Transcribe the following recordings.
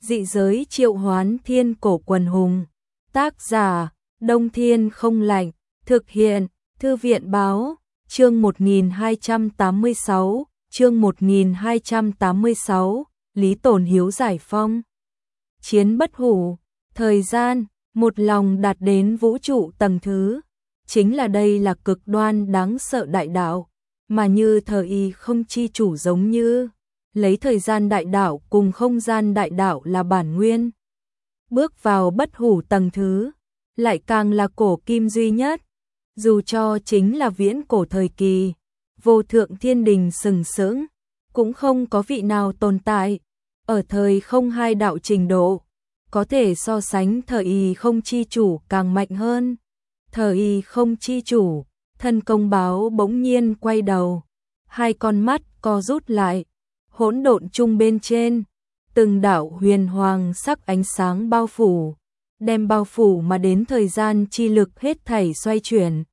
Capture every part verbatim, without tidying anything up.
Dị giới triệu hoán thiên cổ quần hùng. Tác giả, Đông Thiên không lạnh. Thực hiện, Thư viện báo. Chương một nghìn hai trăm tám mươi sáu, chương một nghìn hai trăm tám mươi sáu, Lý Tồn Hiếu giải phong. Chiến bất hủ, thời gian, một lòng đạt đến vũ trụ tầng thứ. Chính là đây là cực đoan đáng sợ đại đạo, mà như thời y không chi chủ giống như, lấy thời gian đại đạo cùng không gian đại đạo là bản nguyên. Bước vào bất hủ tầng thứ, lại càng là cổ kim duy nhất. Dù cho chính là viễn cổ thời kỳ, vô thượng thiên đình sừng sững, cũng không có vị nào tồn tại, ở thời không hai đạo trình độ, có thể so sánh thời y không chi chủ càng mạnh hơn. Thời y không chi chủ, thân công báo bỗng nhiên quay đầu, hai con mắt co rút lại, hỗn độn chung bên trên, từng đạo huyền hoàng sắc ánh sáng bao phủ, đem bao phủ mà đến thời gian chi lực hết thảy xoay chuyển.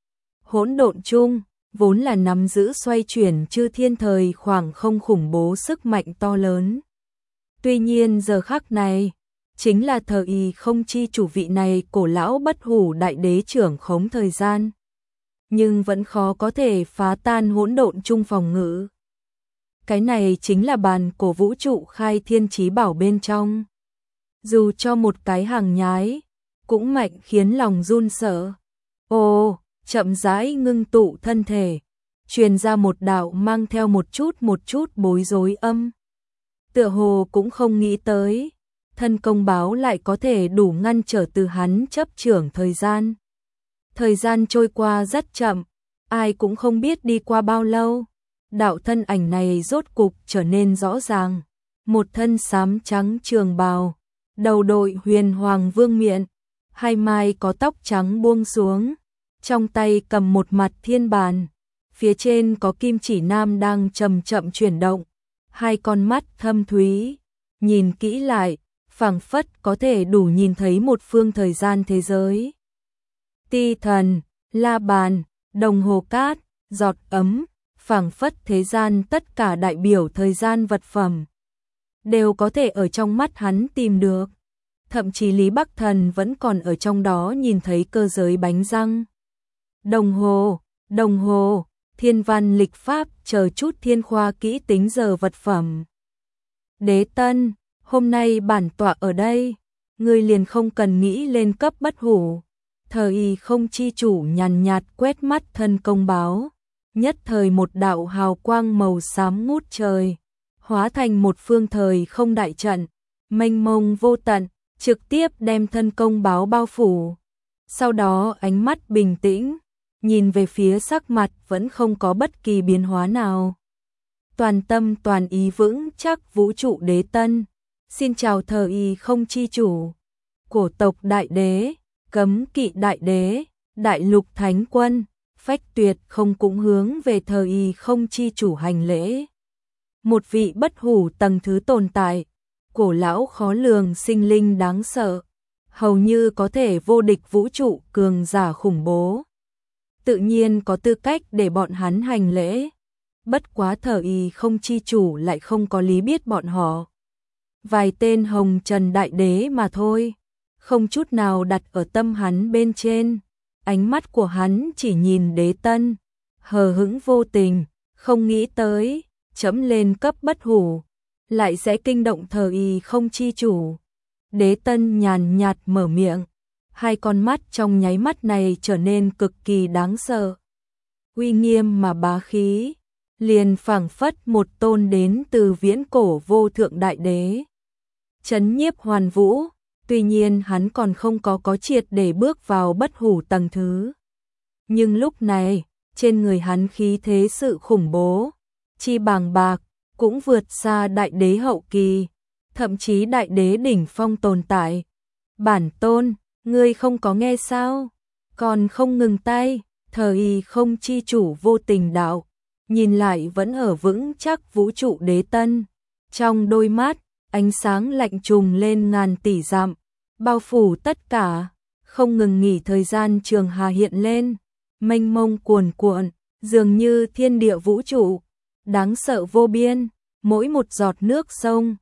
Hỗn độn chung, vốn là nắm giữ xoay chuyển chư thiên thời khoảng không khủng bố sức mạnh to lớn. Tuy nhiên giờ khắc này, chính là thời y không chi chủ vị này cổ lão bất hủ đại đế trưởng khống thời gian. Nhưng vẫn khó có thể phá tan hỗn độn chung phòng ngự. Cái này chính là bàn cổ vũ trụ khai thiên chí bảo bên trong. Dù cho một cái hàng nhái, cũng mạnh khiến lòng run sợ. Ồ, chậm rãi ngưng tụ thân thể, truyền ra một đạo mang theo một chút một chút bối rối âm. Tựa hồ cũng không nghĩ tới, thân công báo lại có thể đủ ngăn trở từ hắn chấp trưởng thời gian. Thời gian trôi qua rất chậm, ai cũng không biết đi qua bao lâu. Đạo thân ảnh này rốt cục trở nên rõ ràng. Một thân xám trắng trường bào, đầu đội huyền hoàng vương miện, hai mai có tóc trắng buông xuống, trong tay cầm một mặt thiên bàn, phía trên có kim chỉ nam đang chậm chậm chuyển động, hai con mắt thâm thúy, nhìn kỹ lại, phảng phất có thể đủ nhìn thấy một phương thời gian thế giới. Ti thần, la bàn, đồng hồ cát, giọt ấm, phảng phất thế gian tất cả đại biểu thời gian vật phẩm, đều có thể ở trong mắt hắn tìm được. Thậm chí Lý Bắc Thần vẫn còn ở trong đó nhìn thấy cơ giới bánh răng. Đồng hồ, đồng hồ, thiên văn lịch pháp chờ chút thiên khoa kỹ tính giờ vật phẩm. Đế Tân, hôm nay bản tọa ở đây, ngươi liền không cần nghĩ lên cấp bất hủ. Thời y không chi chủ nhàn nhạt quét mắt thân công báo, nhất thời một đạo hào quang màu xám ngút trời, hóa thành một phương thời không đại trận, mênh mông vô tận, trực tiếp đem thân công báo bao phủ. Sau đó ánh mắt bình tĩnh, nhìn về phía sắc mặt vẫn không có bất kỳ biến hóa nào. Toàn tâm toàn ý vững chắc vũ trụ Đế Tân. Xin chào thời y không chi chủ, cổ tộc đại đế, cấm kỵ đại đế, đại lục thánh quân, phách tuyệt không cũng hướng về thời y không chi chủ hành lễ. Một vị bất hủ tầng thứ tồn tại, cổ lão khó lường sinh linh đáng sợ, hầu như có thể vô địch vũ trụ cường giả khủng bố. Tự nhiên có tư cách để bọn hắn hành lễ, bất quá thời y không chi chủ lại không có lý biết bọn họ. Vài tên hồng trần đại đế mà thôi, không chút nào đặt ở tâm hắn bên trên. Ánh mắt của hắn chỉ nhìn Đế Tân, hờ hững vô tình, không nghĩ tới, chấm lên cấp bất hủ, lại sẽ kinh động thời y không chi chủ. Đế Tân nhàn nhạt mở miệng, hai con mắt trong nháy mắt này trở nên cực kỳ đáng sợ. Uy nghiêm mà bá khí, liền phảng phất một tôn đến từ viễn cổ vô thượng đại đế. Chấn nhiếp hoàn vũ, tuy nhiên hắn còn không có có triệt để bước vào bất hủ tầng thứ. Nhưng lúc này, trên người hắn khí thế sự khủng bố, chi bàng bạc, cũng vượt xa đại đế hậu kỳ, thậm chí đại đế đỉnh phong tồn tại. Bản tôn, ngươi không có nghe sao? Còn không ngừng tay, thời y không chi chủ vô tình đạo, nhìn lại vẫn ở vững chắc vũ trụ Đế Tân. Trong đôi mắt, ánh sáng lạnh trùng lên ngàn tỷ dặm, bao phủ tất cả, không ngừng nghỉ thời gian trường hà hiện lên, mênh mông cuồn cuộn, dường như thiên địa vũ trụ, đáng sợ vô biên, mỗi một giọt nước sông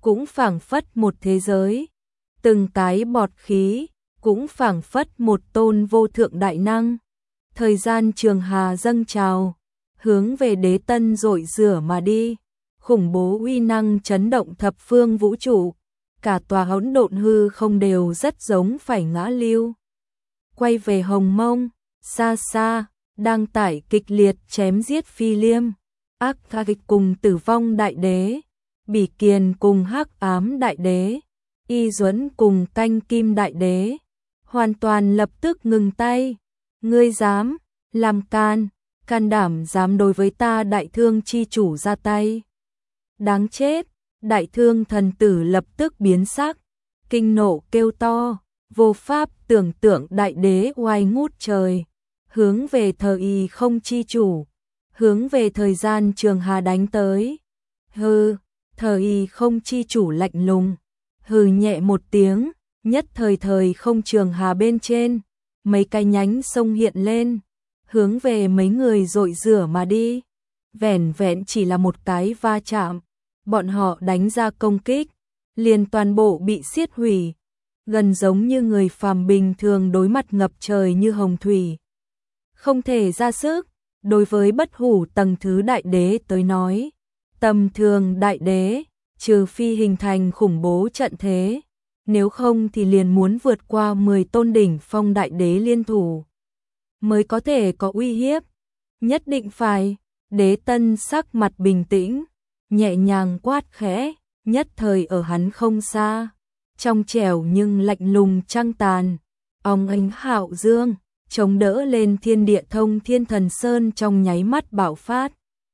cũng phảng phất một thế giới, từng cái bọt khí, cũng phảng phất một tôn vô thượng đại năng. Thời gian trường hà dâng trào, hướng về đế tân dội rửa mà đi, khủng bố uy năng chấn động thập phương vũ trụ, cả tòa hỗn độn hư không đều rất giống phải ngã lưu. Quay về Hồng Mông, xa xa, đang tải kịch liệt chém giết Phi Liêm, Ác Tha Kịch cùng Tử Vong Đại Đế, Bỉ Kiền cùng Hắc Ám Đại Đế, Y Duẫn cùng Canh Kim Đại Đế, hoàn toàn lập tức ngừng tay. Ngươi dám làm can, can đảm dám đối với ta Đại Thương chi chủ ra tay. Đáng chết, Đại Thương thần tử lập tức biến sắc, kinh nộ kêu to, vô pháp tưởng tượng Đại Đế oai ngút trời, hướng về thời y không chi chủ, hướng về thời gian trường hà đánh tới. Hừ, thời y không chi chủ lạnh lùng, hừ nhẹ một tiếng, nhất thời thời không trường hà bên trên, mấy cái nhánh sông hiện lên, hướng về mấy người dội rửa mà đi. Vẻn vẹn chỉ là một cái va chạm, bọn họ đánh ra công kích, liền toàn bộ bị xiết hủy, gần giống như người phàm bình thường đối mặt ngập trời như hồng thủy. Không thể ra sức, đối với bất hủ tầng thứ đại đế tới nói, tầm thường đại đế, trừ phi hình thành khủng bố trận thế, nếu không thì liền muốn vượt qua mười tôn đỉnh phong đại đế liên thủ, mới có thể có uy hiếp. Nhất định phải, đế tân sắc mặt bình tĩnh, nhẹ nhàng quát khẽ, nhất thời ở hắn không xa, trong trẻo nhưng lạnh lùng trăng tàn, óng ánh hạo dương, chống đỡ lên thiên địa thông thiên thần sơn trong nháy mắt bạo phát.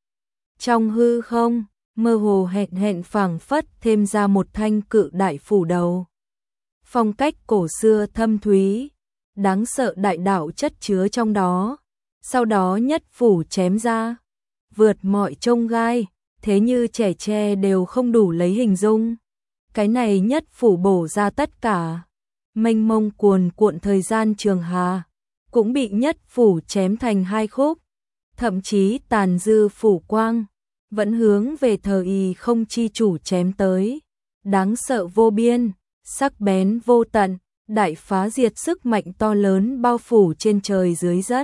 Trong hư không, mơ hồ hẹn hẹn phảng phất thêm ra một thanh cự đại phủ đầu. Phong cách cổ xưa thâm thúy, đáng sợ đại đạo chất chứa trong đó, sau đó nhất phủ chém ra, vượt mọi chông gai, thế như trẻ tre đều không đủ lấy hình dung. Cái này nhất phủ bổ ra tất cả, mênh mông cuồn cuộn thời gian trường hà, cũng bị nhất phủ chém thành hai khúc, thậm chí tàn dư phủ quang, vẫn hướng về thời y không chi chủ chém tới, đáng sợ vô biên, sắc bén vô tận, đại phá diệt sức mạnh to lớn bao phủ trên trời dưới đất,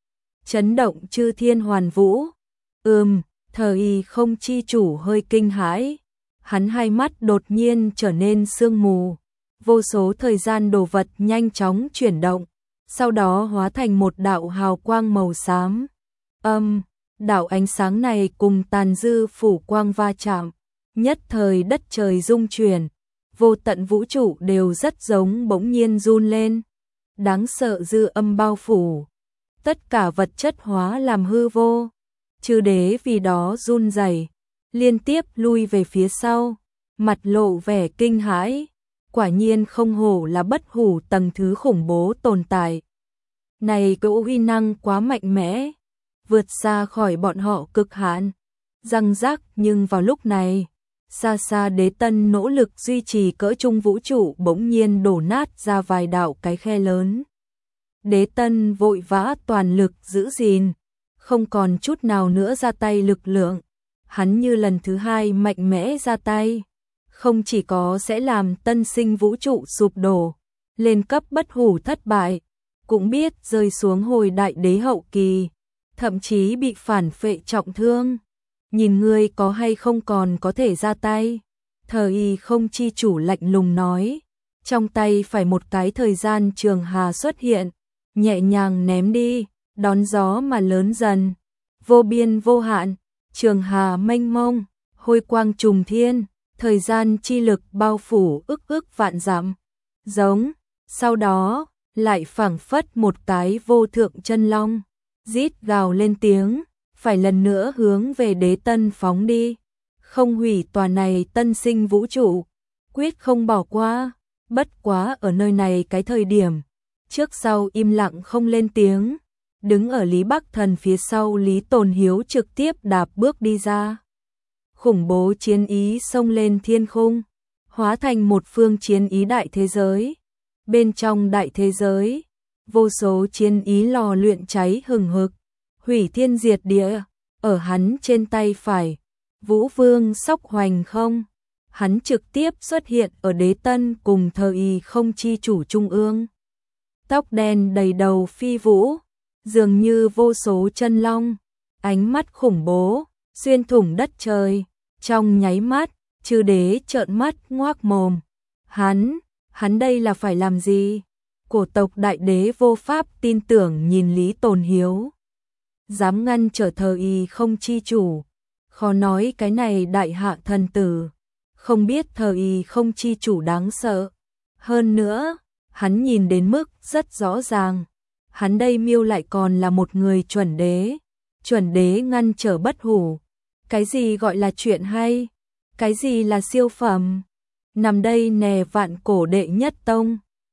chấn động chư thiên hoàn vũ. Ừm, thời y không chi chủ hơi kinh hãi, hắn hai mắt đột nhiên trở nên sương mù, vô số thời gian đồ vật nhanh chóng chuyển động, sau đó hóa thành một đạo hào quang màu xám. Âm, đạo ánh sáng này cùng tàn dư phủ quang va chạm, nhất thời đất trời rung chuyển, vô tận vũ trụ đều rất giống bỗng nhiên run lên. Đáng sợ dư âm bao phủ, tất cả vật chất hóa làm hư vô. Chư đế vì đó run rẩy, liên tiếp lui về phía sau, mặt lộ vẻ kinh hãi, quả nhiên không hổ là bất hủ tầng thứ khủng bố tồn tại. Này cỗ uy năng quá mạnh mẽ, vượt xa khỏi bọn họ cực hạn. Răng rắc, nhưng vào lúc này, xa xa đế tân nỗ lực duy trì cỡ trung vũ trụ bỗng nhiên đổ nát ra vài đạo cái khe lớn. Đế tân vội vã toàn lực giữ gìn, không còn chút nào nữa ra tay lực lượng. Hắn như lần thứ hai mạnh mẽ ra tay, không chỉ có sẽ làm tân sinh vũ trụ sụp đổ, lên cấp bất hủ thất bại, cũng biết rơi xuống hồi đại đế hậu kỳ, thậm chí bị phản phệ trọng thương. Nhìn ngươi có hay không còn có thể ra tay. Thời y không chi chủ lạnh lùng nói, trong tay phải một cái thời gian trường hà xuất hiện, nhẹ nhàng ném đi, đón gió mà lớn dần, vô biên vô hạn, trường hà mênh mông, hôi quang trùng thiên, thời gian chi lực bao phủ ức ức vạn dặm, giống, sau đó, lại phảng phất một cái vô thượng chân long, rít gào lên tiếng, phải lần nữa hướng về đế tân phóng đi, không hủy tòa này tân sinh vũ trụ, quyết không bỏ qua. Bất quá ở nơi này cái thời điểm, trước sau im lặng không lên tiếng, đứng ở Lý Bắc Thần phía sau Lý Tồn Hiếu trực tiếp đạp bước đi ra. Khủng bố chiến ý xông lên thiên khung, hóa thành một phương chiến ý đại thế giới. Bên trong đại thế giới, vô số chiến ý lò luyện cháy hừng hực, hủy thiên diệt địa, ở hắn trên tay phải, Vũ Vương sóc hoành không, hắn trực tiếp xuất hiện ở đế tân cùng thờ y không chi chủ trung ương. Tóc đen đầy đầu phi vũ, dường như vô số chân long, ánh mắt khủng bố, xuyên thủng đất trời, trong nháy mắt, chư đế trợn mắt ngoác mồm. Hắn, hắn đây là phải làm gì? Cổ tộc đại đế vô pháp tin tưởng nhìn Lý Tồn Hiếu. Dám ngăn trở thờ y không chi chủ, khó nói cái này đại hạ thần tử, không biết thờ y không chi chủ đáng sợ. Hơn nữa, hắn nhìn đến mức rất rõ ràng, hắn đây miêu lại còn là một người chuẩn đế, chuẩn đế ngăn trở bất hủ. Cái gì gọi là chuyện hay? Cái gì là siêu phẩm? Nằm đây nè vạn cổ đệ nhất tông.